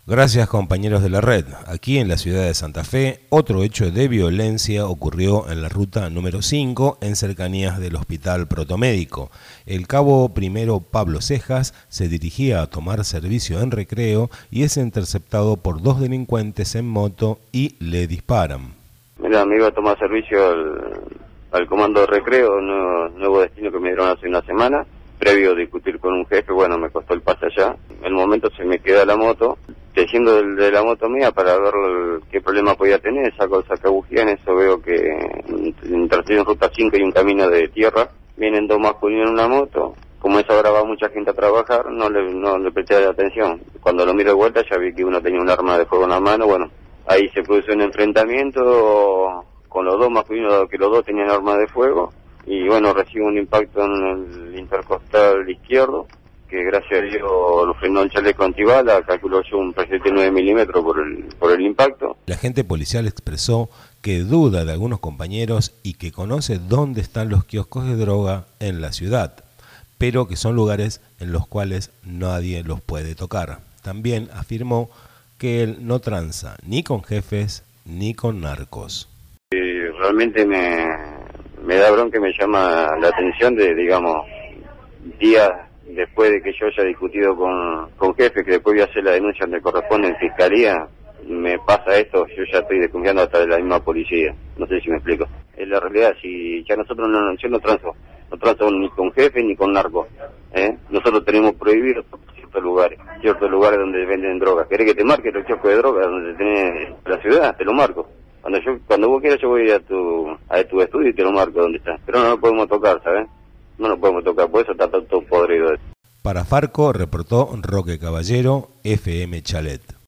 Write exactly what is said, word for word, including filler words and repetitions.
Gracias, compañeros de la red. Aquí en la ciudad de Santa Fe, otro hecho de violencia ocurrió en la ruta número cinco, en cercanías del Hospital Protomédico. El cabo primero Pablo Cejas se dirigía a tomar servicio en recreo y es interceptado por dos delincuentes en moto y le disparan. Mira, me iba a tomar servicio al, al comando de recreo, nuevo, nuevo destino que me dieron hace una semana. Previo a discutir con un jefe, bueno, me costó el pase allá. En el momento se me queda la moto, desciendo de, de la moto mía para ver el, qué problema podía tener, saco el sacabujía, en eso veo que entre en ruta cinco y un camino de tierra, vienen dos masculinos en una moto. Como a esa hora va mucha gente a trabajar, no le, no le presté atención. Cuando lo miro de vuelta ya vi que uno tenía un arma de fuego en la mano, bueno, ahí se produjo un enfrentamiento con los dos masculinos, que los dos tenían arma de fuego. Y bueno, recibo un impacto en el intercostal izquierdo, que gracias a Dios lo frenó el chaleco antibala, calculó yo un proyectil nueve milímetros por el, por el impacto. El agente policial expresó que duda de algunos compañeros y que conoce dónde están los kioscos de droga en la ciudad, pero que son lugares en los cuales nadie los puede tocar. También afirmó que él no tranza ni con jefes ni con narcos. Y realmente me... me da bronca y me llama la atención de, digamos, días después de que yo haya discutido con, con jefe, que después voy a hacer la denuncia donde corresponde en fiscalía, me pasa esto, yo ya estoy desconfiando hasta de la misma policía, no sé si me explico. Es la realidad, si ya nosotros no, yo no transo, no transo ni con jefe ni con narco, ¿eh? Nosotros tenemos prohibido ciertos lugares, ciertos lugares donde venden drogas. ¿Querés que te marque los kioscos de drogas donde tenés la ciudad? Te lo marco. Cuando yo, cuando vos quieras yo voy a tu, a tu estudio y te lo marco donde está. Pero no lo podemos tocar, ¿sabes? No lo podemos tocar, por eso está todo podrido. Para Farco reportó Roque Caballero, F M Chalet.